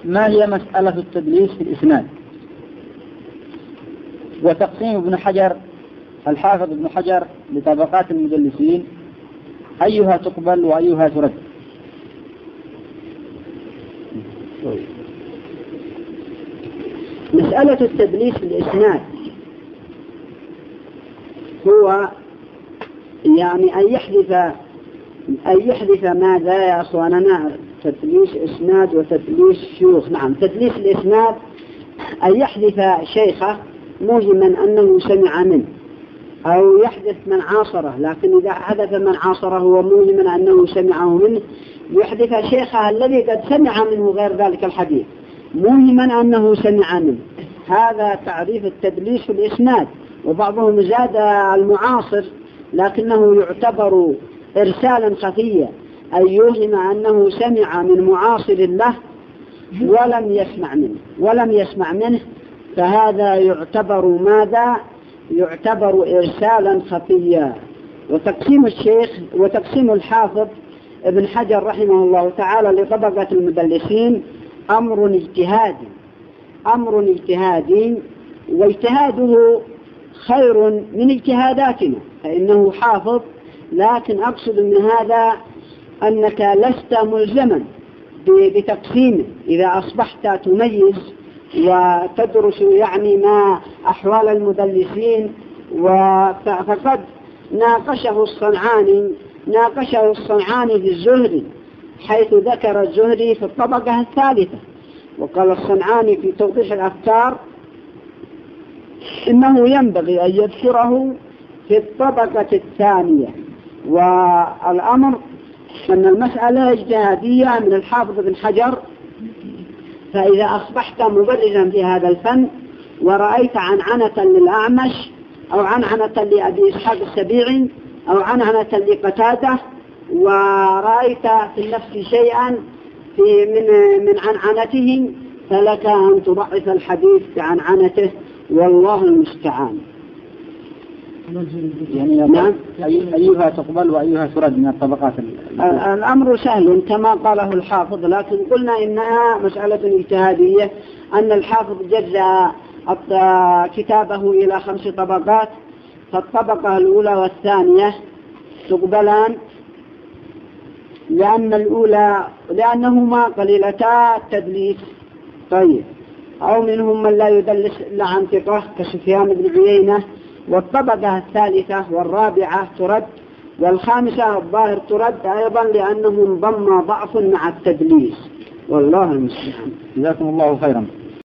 ما هي مسألة التدليس في الإسناد؟ وتقسيم ابن حجر الحافظ ابن حجر لطبقات المدلسين، أيها تقبل وأيها ترد؟ مسألة التدليس في الإسناد هو يعني أن يحدث ماذا يا أخواننا؟ تدليس إسناد وتدليس شيوخ. نعم، تدليس الإسناد أن يحدث شيخه موهما أنه سمع منه، أو يحدث من عاصره، لكن إذا حدث من عاصره وموهما أنه سمعه منه، يحدث شيخه الذي قد سمع منه غير ذلك الحديث موهما أنه سمع منه. هذا تعريف التدليس في الإسناد. وبعضهم زاد المعاصر، لكنه يعتبر إرسالا خفيا، أن يوهم أنه سمع من معاصر له ولم يسمع منه، فهذا يعتبر ماذا؟ يعتبر إرسالا خفيا. وتقسيم الحافظ ابن حجر رحمه الله تعالى لطبقة المدلسين أمر اجتهادي، واجتهاده خير من اجتهاداتنا، فإنه حافظ. لكن أقصد من هذا أنك لست ملزما بتقسيمه. إذا أصبحت تميز وتدرس يعني ما أحوال المدلسين، فقد ناقشه الصنعاني في الزهري، حيث ذكر الزهري في الطبقة الثالثة، وقال الصنعاني في توضيح الأفكار إنه ينبغي أن يذكره في الطبقة الثانية. والأمر أن المسألة اجتهادية من الحافظ بن حجر. فإذا أصبحت مبرزا في هذا الفن ورأيت عنعنة للأعمش أو عنعنة لأبي إسحاق السبيعي أو عنعنة لقتادة، ورأيت في النفس شيئا من عنعنته، فلك أن تضعف الحديث بعنعنته، والله المستعان. يعني نعم. أيها تقبل وأيها ترد من الطبقات؟ الأمر سهل كما قاله الحافظ، لكن قلنا إنها مسألة اجتهادية، أن الحافظ جزأ كتابه إلى 5 طبقات، فالطبقة الأولى والثانية تقبلان، لأنهما قليلتا التدليس. طيب، أو منهم من لا يدلس إلا عن ثقة كسفيان بن عيينة. والطبقة الثالثة والرابعة ترد، والخامسة الظاهر ترد أيضا، لأنه انضم ضعف مع التدليس، والله المستعان. جزاكم الله خيرا.